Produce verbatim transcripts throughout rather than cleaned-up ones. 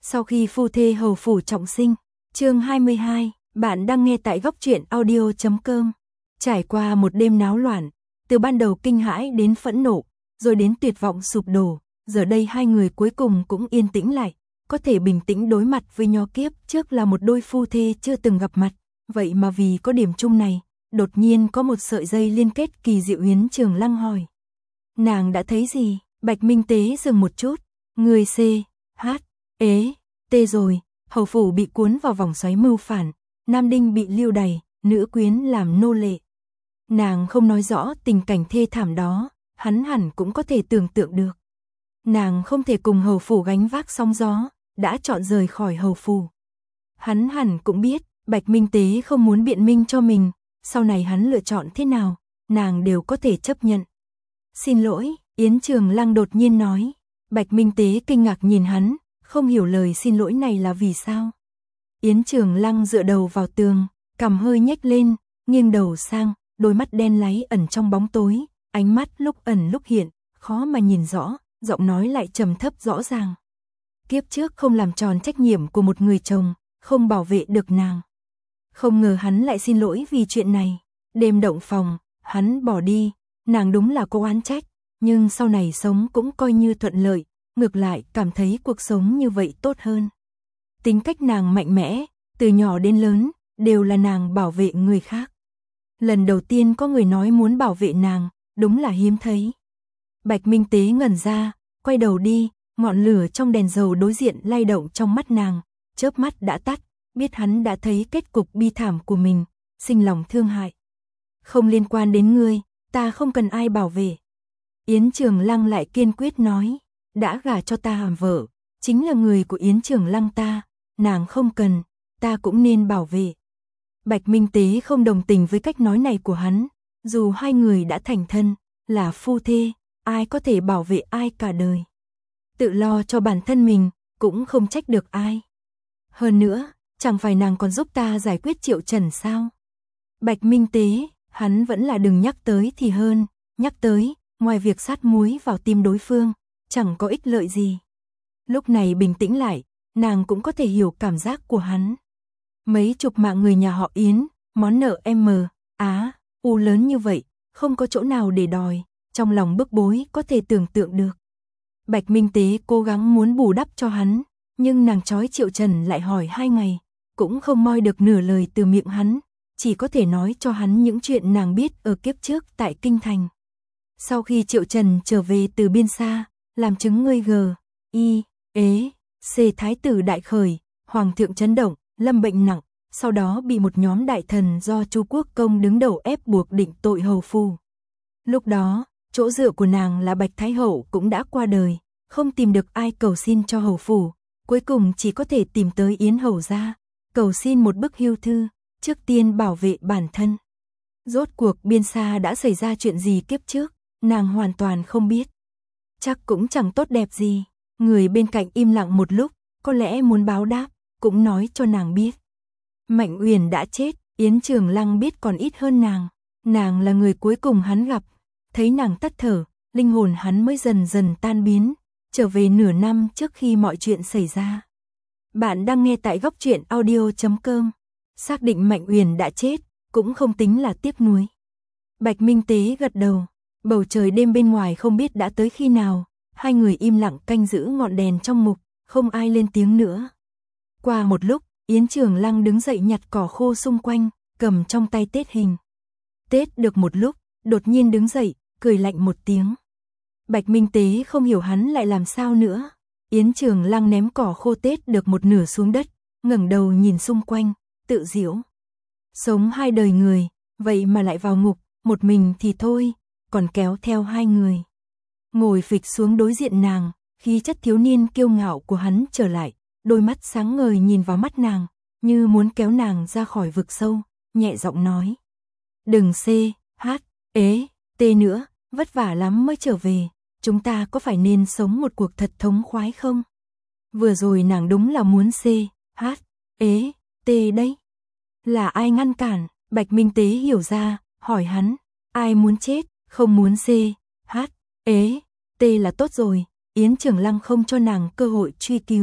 Sau khi phu thê hầu phủ trọng sinh, chương hai mươi hai, bạn đang nghe tại góc truyện audio chấm com. Trải qua một đêm náo loạn, từ ban đầu kinh hãi đến phẫn nộ, rồi đến tuyệt vọng sụp đổ, giờ đây hai người cuối cùng cũng yên tĩnh lại, có thể bình tĩnh đối mặt với nho kiếp trước là một đôi phu thê chưa từng gặp mặt, vậy mà vì có điểm chung này, đột nhiên có một sợi dây liên kết kỳ diệu. Yến Trường Lăng hỏi. Nàng đã thấy gì? Bạch Minh Tế dừng một chút, người C, H, ế, T rồi, hầu phủ bị cuốn vào vòng xoáy mưu phản, Nam Đinh bị lưu đày, nữ quyến làm nô lệ. Nàng không nói rõ tình cảnh thê thảm đó, hắn hẳn cũng có thể tưởng tượng được. Nàng không thể cùng hầu phủ gánh vác sóng gió, đã chọn rời khỏi hầu phủ. Hắn hẳn cũng biết, Bạch Minh Tế không muốn biện minh cho mình, sau này hắn lựa chọn thế nào, nàng đều có thể chấp nhận. Xin lỗi, Yến Trường Lăng đột nhiên nói. Bạch Minh Tế kinh ngạc nhìn hắn, không hiểu lời xin lỗi này là vì sao. Yến Trường Lăng dựa đầu vào tường, cằm hơi nhếch lên, nghiêng đầu sang, đôi mắt đen láy ẩn trong bóng tối, ánh mắt lúc ẩn lúc hiện, khó mà nhìn rõ, giọng nói lại trầm thấp rõ ràng. Kiếp trước không làm tròn trách nhiệm của một người chồng, không bảo vệ được nàng. Không ngờ hắn lại xin lỗi vì chuyện này. Đêm động phòng, hắn bỏ đi, nàng đúng là có oán trách, nhưng sau này sống cũng coi như thuận lợi, ngược lại cảm thấy cuộc sống như vậy tốt hơn. Tính cách nàng mạnh mẽ, từ nhỏ đến lớn, đều là nàng bảo vệ người khác. Lần đầu tiên có người nói muốn bảo vệ nàng, đúng là hiếm thấy. Bạch Minh Tế ngẩn ra, quay đầu đi, ngọn lửa trong đèn dầu đối diện lay động trong mắt nàng, chớp mắt đã tắt, biết hắn đã thấy kết cục bi thảm của mình, sinh lòng thương hại. Không liên quan đến ngươi, ta không cần ai bảo vệ. Yến Trường Lăng lại kiên quyết nói, đã gả cho ta làm vợ, chính là người của Yến Trường Lăng ta, nàng không cần, ta cũng nên bảo vệ. Bạch Minh Tế không đồng tình với cách nói này của hắn, dù hai người đã thành thân, là phu thê, ai có thể bảo vệ ai cả đời. Tự lo cho bản thân mình, cũng không trách được ai. Hơn nữa, chẳng phải nàng còn giúp ta giải quyết Triệu Trần sao? Bạch Minh Tế, hắn vẫn là đừng nhắc tới thì hơn, nhắc tới, ngoài việc sát muối vào tim đối phương, chẳng có ích lợi gì. Lúc này bình tĩnh lại, nàng cũng có thể hiểu cảm giác của hắn. Mấy chục mạng người nhà họ Yến, món nợ M, Á, U lớn như vậy, không có chỗ nào để đòi, trong lòng bức bối có thể tưởng tượng được. Bạch Minh Tế cố gắng muốn bù đắp cho hắn, nhưng nàng trói Triệu Trần lại hỏi hai ngày, cũng không moi được nửa lời từ miệng hắn, chỉ có thể nói cho hắn những chuyện nàng biết ở kiếp trước tại Kinh Thành. Sau khi Triệu Trần trở về từ biên xa, làm chứng ngươi G, I, ế, C thái tử đại khởi, hoàng thượng chấn động, lâm bệnh nặng, sau đó bị một nhóm đại thần do Chu Quốc Công đứng đầu ép buộc định tội hầu phu. Lúc đó, chỗ dựa của nàng là Bạch Thái Hậu cũng đã qua đời, không tìm được ai cầu xin cho hầu phủ, cuối cùng chỉ có thể tìm tới Yến hầu gia, cầu xin một bức hưu thư, trước tiên bảo vệ bản thân. Rốt cuộc biên xa đã xảy ra chuyện gì kiếp trước, nàng hoàn toàn không biết. Chắc cũng chẳng tốt đẹp gì, người bên cạnh im lặng một lúc, có lẽ muốn báo đáp, cũng nói cho nàng biết. Mạnh Uyển đã chết, Yến Trường Lăng biết còn ít hơn nàng, nàng là người cuối cùng hắn gặp, thấy nàng tắt thở, linh hồn hắn mới dần dần tan biến, trở về nửa năm trước khi mọi chuyện xảy ra. Bạn đang nghe tại góc truyện audio chấm com. Xác định Mạnh Uyển đã chết, cũng không tính là tiếc nuối. Bạch Minh Tế gật đầu, bầu trời đêm bên ngoài không biết đã tới khi nào, hai người im lặng canh giữ ngọn đèn trong mục, không ai lên tiếng nữa. Qua một lúc, Yến Trường Lăng đứng dậy nhặt cỏ khô xung quanh, cầm trong tay tết hình. Tết được một lúc, đột nhiên đứng dậy, cười lạnh một tiếng. Bạch Minh Tế không hiểu hắn lại làm sao nữa. Yến Trường Lăng ném cỏ khô tết được một nửa xuống đất, ngẩng đầu nhìn xung quanh, tự giễu. Sống hai đời người, vậy mà lại vào ngục, một mình thì thôi, còn kéo theo hai người. Ngồi phịch xuống đối diện nàng, khí chất thiếu niên kiêu ngạo của hắn trở lại, đôi mắt sáng ngời nhìn vào mắt nàng, như muốn kéo nàng ra khỏi vực sâu, nhẹ giọng nói. Đừng C, H, ế, T nữa, vất vả lắm mới trở về, chúng ta có phải nên sống một cuộc thật thống khoái không? Vừa rồi nàng đúng là muốn C, H, ế, T đấy. Là ai ngăn cản? Bạch Minh Tế hiểu ra, hỏi hắn, ai muốn chết, không muốn C, H, ế, T là tốt rồi. Yến Trường Lăng không cho nàng cơ hội truy cứu,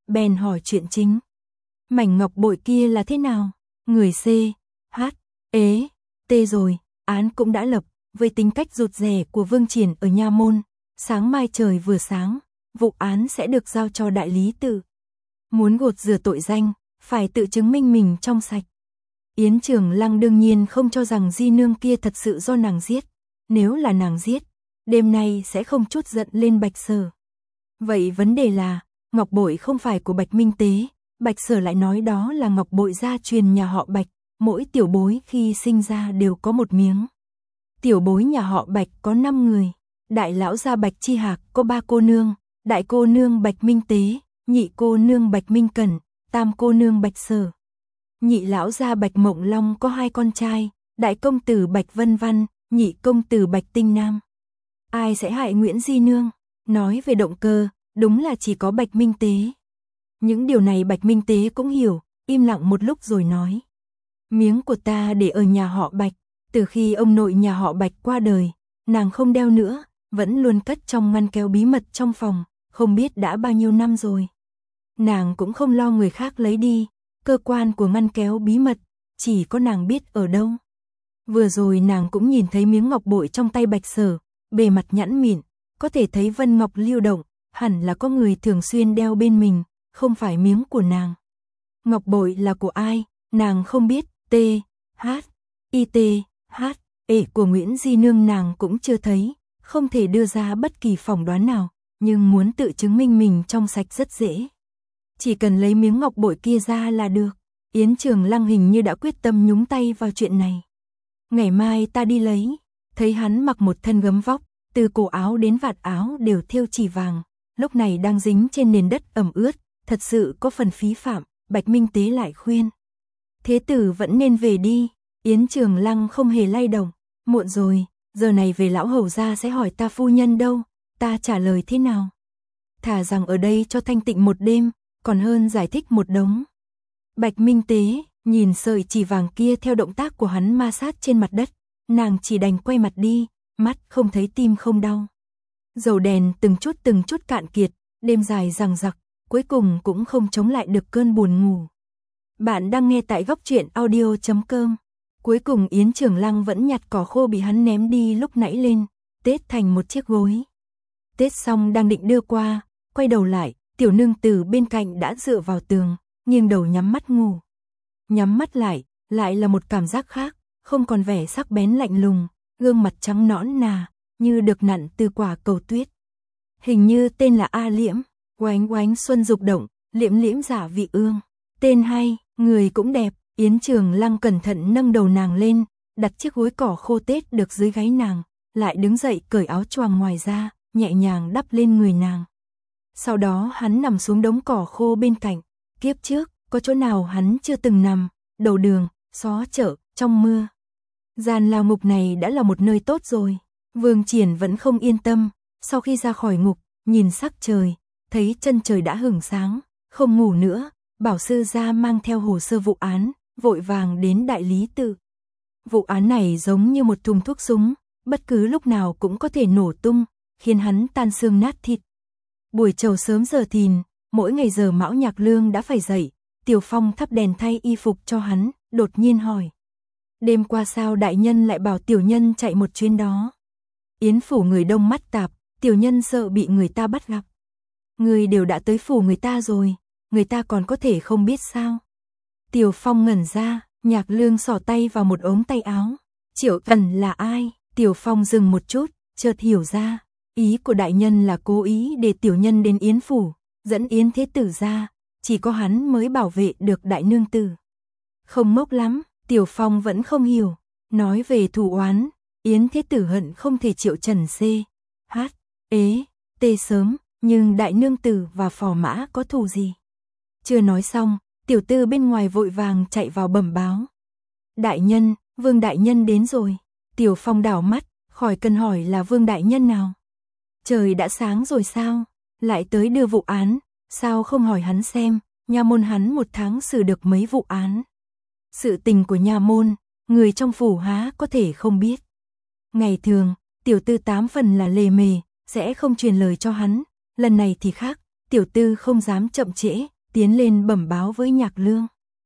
bèn hỏi chuyện chính. Mảnh ngọc bội kia là thế nào? Người C, H, ế, T rồi, án cũng đã lập, với tính cách rụt rè của Vương Triển ở nha môn, sáng mai trời vừa sáng, vụ án sẽ được giao cho đại lý tự. Muốn gột rửa tội danh, phải tự chứng minh mình trong sạch. Yến Trường Lăng đương nhiên không cho rằng di nương kia thật sự do nàng giết. Nếu là nàng giết, đêm nay sẽ không chút giận lên Bạch Sở. Vậy vấn đề là, ngọc bội không phải của Bạch Minh Tế, Bạch Sở lại nói đó là ngọc bội gia truyền nhà họ Bạch, mỗi tiểu bối khi sinh ra đều có một miếng. Tiểu bối nhà họ Bạch có năm người, đại lão gia Bạch Chi Hạc có ba cô nương, đại cô nương Bạch Minh Tế, nhị cô nương Bạch Minh Cẩn, tam cô nương Bạch Sở. Nhị lão gia Bạch Mộng Long có hai con trai, đại công tử Bạch Vân Văn, nhị công tử Bạch Tinh Nam. Ai sẽ hại Nguyễn Di Nương? Nói về động cơ, đúng là chỉ có Bạch Minh Tế. Những điều này Bạch Minh Tế cũng hiểu, im lặng một lúc rồi nói. Miếng của ta để ở nhà họ Bạch, từ khi ông nội nhà họ Bạch qua đời, nàng không đeo nữa, vẫn luôn cất trong ngăn kéo bí mật trong phòng, không biết đã bao nhiêu năm rồi. Nàng cũng không lo người khác lấy đi, cơ quan của ngăn kéo bí mật, chỉ có nàng biết ở đâu. Vừa rồi nàng cũng nhìn thấy miếng ngọc bội trong tay Bạch Sở, bề mặt nhẵn mịn, có thể thấy vân ngọc lưu động, hẳn là có người thường xuyên đeo bên mình, không phải miếng của nàng. Ngọc bội là của ai, nàng không biết, T, H, I T, H, E của Nguyễn Di Nương nàng cũng chưa thấy, không thể đưa ra bất kỳ phỏng đoán nào, nhưng muốn tự chứng minh mình trong sạch rất dễ. Chỉ cần lấy miếng ngọc bội kia ra là được. Yến Trường Lăng hình như đã quyết tâm nhúng tay vào chuyện này. Ngày mai ta đi lấy. Thấy hắn mặc một thân gấm vóc, từ cổ áo đến vạt áo đều thêu chỉ vàng, lúc này đang dính trên nền đất ẩm ướt, thật sự có phần phí phạm. Bạch Minh Tế lại khuyên, thế tử vẫn nên về đi. Yến Trường Lăng không hề lay động. Muộn rồi, giờ này về lão hầu gia sẽ hỏi ta phu nhân đâu, ta trả lời thế nào? Thà rằng ở đây cho thanh tịnh một đêm, còn hơn giải thích một đống. Bạch Minh Tế nhìn sợi chỉ vàng kia theo động tác của hắn ma sát trên mặt đất, nàng chỉ đành quay mặt đi, mắt không thấy tim không đau. Dầu đèn từng chút từng chút cạn kiệt, đêm dài dằng dặc, cuối cùng cũng không chống lại được cơn buồn ngủ. Bạn đang nghe tại góc truyện audio chấm com. Cuối cùng Yến Trường Lăng vẫn nhặt cỏ khô bị hắn ném đi lúc nãy lên, tết thành một chiếc gối. Tết xong đang định đưa qua, quay đầu lại, tiểu nương tử bên cạnh đã dựa vào tường, nghiêng đầu nhắm mắt ngủ. Nhắm mắt lại, lại là một cảm giác khác, không còn vẻ sắc bén lạnh lùng, gương mặt trắng nõn nà, như được nặn từ quả cầu tuyết. Hình như tên là A Liễm, oánh oánh xuân dục động, liễm liễm giả vị ương. Tên hay, người cũng đẹp. Yến Trường Lăng cẩn thận nâng đầu nàng lên, đặt chiếc gối cỏ khô tết được dưới gáy nàng, lại đứng dậy cởi áo choàng ngoài ra, nhẹ nhàng đắp lên người nàng. Sau đó hắn nằm xuống đống cỏ khô bên cạnh, kiếp trước, có chỗ nào hắn chưa từng nằm, đầu đường, xó chợ, trong mưa. Gian lao ngục này đã là một nơi tốt rồi. Vương Triển vẫn không yên tâm, sau khi ra khỏi ngục, nhìn sắc trời, thấy chân trời đã hửng sáng, không ngủ nữa, bảo sư gia mang theo hồ sơ vụ án, vội vàng đến đại lý tự. Vụ án này giống như một thùng thuốc súng, bất cứ lúc nào cũng có thể nổ tung, khiến hắn tan xương nát thịt. Buổi chiều sớm giờ thìn, mỗi ngày giờ Mão Nhạc Lương đã phải dậy, Tiểu Phong thắp đèn thay y phục cho hắn, đột nhiên hỏi. Đêm qua sao đại nhân lại bảo tiểu nhân chạy một chuyến đó? Yến phủ người đông mắt tạp, tiểu nhân sợ bị người ta bắt gặp. Người đều đã tới phủ người ta rồi, người ta còn có thể không biết sao? Tiểu Phong ngẩn ra, Nhạc Lương xỏ tay vào một ống tay áo. Triệu Tần là ai? Tiểu Phong dừng một chút, chợt hiểu ra. Ý của đại nhân là cố ý để tiểu nhân đến Yến phủ, dẫn Yến Thế Tử ra, chỉ có hắn mới bảo vệ được đại nương tử. Không ngốc lắm, Tiểu Phong vẫn không hiểu. Nói về thù oán, Yến Thế Tử hận không thể Triệu Trần C, H, ế, T sớm, nhưng đại nương tử và phò mã có thù gì? Chưa nói xong, tiểu tư bên ngoài vội vàng chạy vào bẩm báo. Đại nhân, Vương đại nhân đến rồi. Tiểu Phong đảo mắt, khỏi cần hỏi là Vương đại nhân nào. Trời đã sáng rồi sao? Lại tới đưa vụ án, sao không hỏi hắn xem, nha môn hắn một tháng xử được mấy vụ án. Sự tình của nha môn, người trong phủ há có thể không biết. Ngày thường, tiểu tư tám phần là lề mề, sẽ không truyền lời cho hắn. Lần này thì khác, tiểu tư không dám chậm trễ, tiến lên bẩm báo với Nhạc Lương.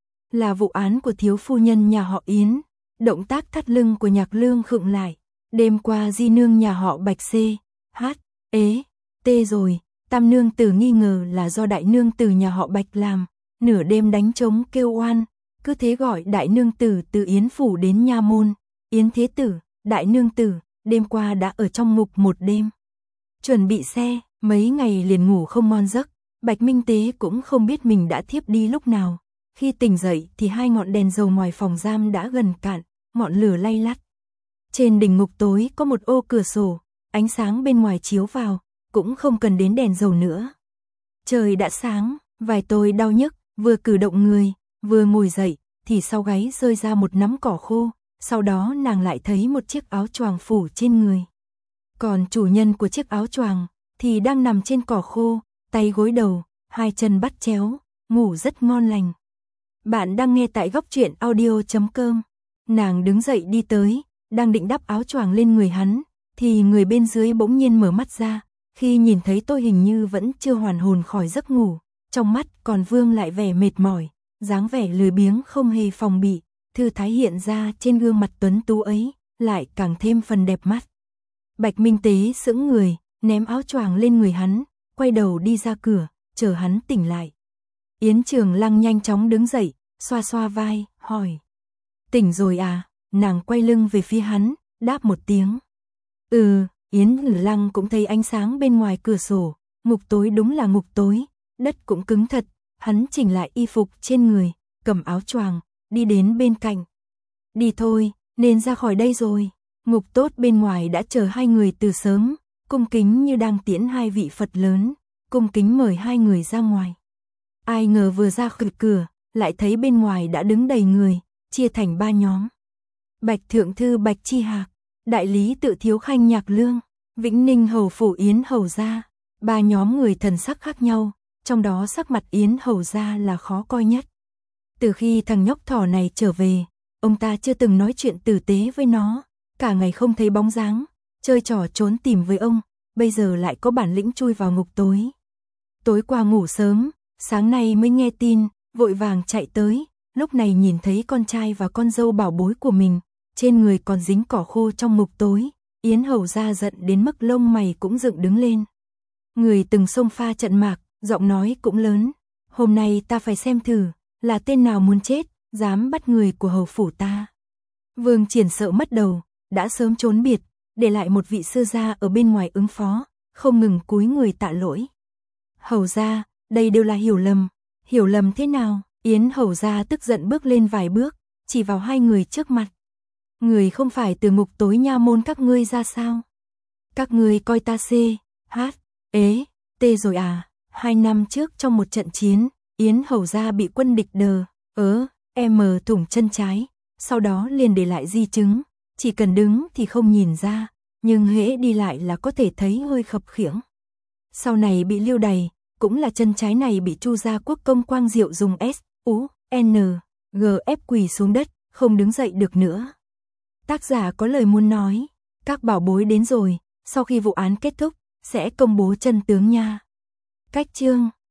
Là vụ án của thiếu phu nhân nhà họ Yến. Động tác thắt lưng của Nhạc Lương khựng lại. Đêm qua di nương nhà họ Bạch C, H, ế, T rồi, tam nương tử nghi ngờ là do đại nương tử nhà họ Bạch làm, nửa đêm đánh trống kêu oan, cứ thế gọi đại nương tử từ Yến phủ đến nha môn. Yến thế tử, đại nương tử, đêm qua đã ở trong ngục một đêm. Chuẩn bị xe, mấy ngày liền ngủ không ngon giấc, Bạch Minh Tế cũng không biết mình đã thiếp đi lúc nào. Khi tỉnh dậy thì hai ngọn đèn dầu ngoài phòng giam đã gần cạn, ngọn lửa lay lắt. Trên đỉnh ngục tối có một ô cửa sổ, ánh sáng bên ngoài chiếu vào, cũng không cần đến đèn dầu nữa. Trời đã sáng, vai tôi đau nhức, vừa cử động người, vừa ngồi dậy, thì sau gáy rơi ra một nắm cỏ khô, sau đó nàng lại thấy một chiếc áo choàng phủ trên người. Còn chủ nhân của chiếc áo choàng thì đang nằm trên cỏ khô, tay gối đầu, hai chân bắt chéo, ngủ rất ngon lành. Bạn đang nghe tại góc truyện audio chấm com. Nàng đứng dậy đi tới, đang định đắp áo choàng lên người hắn, thì người bên dưới bỗng nhiên mở mắt ra, khi nhìn thấy tôi hình như vẫn chưa hoàn hồn khỏi giấc ngủ, trong mắt còn vương lại vẻ mệt mỏi, dáng vẻ lười biếng không hề phòng bị, thư thái hiện ra trên gương mặt tuấn tú ấy, lại càng thêm phần đẹp mắt. Bạch Minh Tế sững người, ném áo choàng lên người hắn, quay đầu đi ra cửa, chờ hắn tỉnh lại. Yến Trường Lăng nhanh chóng đứng dậy, xoa xoa vai, hỏi. Tỉnh rồi à? Nàng quay lưng về phía hắn, đáp một tiếng. Ừ, Yến Lăng cũng thấy ánh sáng bên ngoài cửa sổ, ngục tối đúng là ngục tối, đất cũng cứng thật, hắn chỉnh lại y phục trên người, cầm áo choàng, đi đến bên cạnh. Đi thôi, nên ra khỏi đây rồi. Ngục tốt bên ngoài đã chờ hai người từ sớm, cung kính như đang tiễn hai vị Phật lớn, cung kính mời hai người ra ngoài. Ai ngờ vừa ra khỏi cửa, lại thấy bên ngoài đã đứng đầy người, chia thành ba nhóm. Bạch Thượng Thư Bạch Chi Hạc, Đại Lý Tự Thiếu Khanh Nhạc Lương, Vĩnh Ninh Hầu Phủ Yến Hầu Gia. Ba nhóm người thần sắc khác nhau, trong đó sắc mặt Yến Hầu Gia là khó coi nhất. Từ khi thằng nhóc thỏ này trở về, ông ta chưa từng nói chuyện tử tế với nó, cả ngày không thấy bóng dáng, chơi trò trốn tìm với ông, bây giờ lại có bản lĩnh chui vào ngục tối. Tối qua ngủ sớm, sáng nay mới nghe tin, vội vàng chạy tới, lúc này nhìn thấy con trai và con dâu bảo bối của mình, trên người còn dính cỏ khô trong ngục tối, Yến Hầu Gia giận đến mức lông mày cũng dựng đứng lên. Người từng xông pha trận mạc, giọng nói cũng lớn, hôm nay ta phải xem thử, là tên nào muốn chết, dám bắt người của hầu phủ ta. Vương Triển sợ mất đầu, đã sớm trốn biệt, để lại một vị sư gia ở bên ngoài ứng phó, không ngừng cúi người tạ lỗi. Hầu gia, đây đều là hiểu lầm. Hiểu lầm thế nào? Yến Hầu Gia tức giận bước lên vài bước, chỉ vào hai người trước mặt. Người không phải từ ngục tối nha môn các ngươi ra sao? Các ngươi coi ta C, H, ế, T rồi à? Hai năm trước trong một trận chiến, Yến Hầu Gia bị quân địch đờ, ớ, M thủng chân trái, sau đó liền để lại di chứng, chỉ cần đứng thì không nhìn ra, nhưng hễ đi lại là có thể thấy hơi khập khiễng. Sau này bị lưu đày, cũng là chân trái này bị Chu Gia Quốc công Quang Diệu dùng S, U, N, G ép quỳ xuống đất, không đứng dậy được nữa. Tác giả có lời muốn nói, các bảo bối đến rồi, sau khi vụ án kết thúc, sẽ công bố chân tướng nha. Cách chương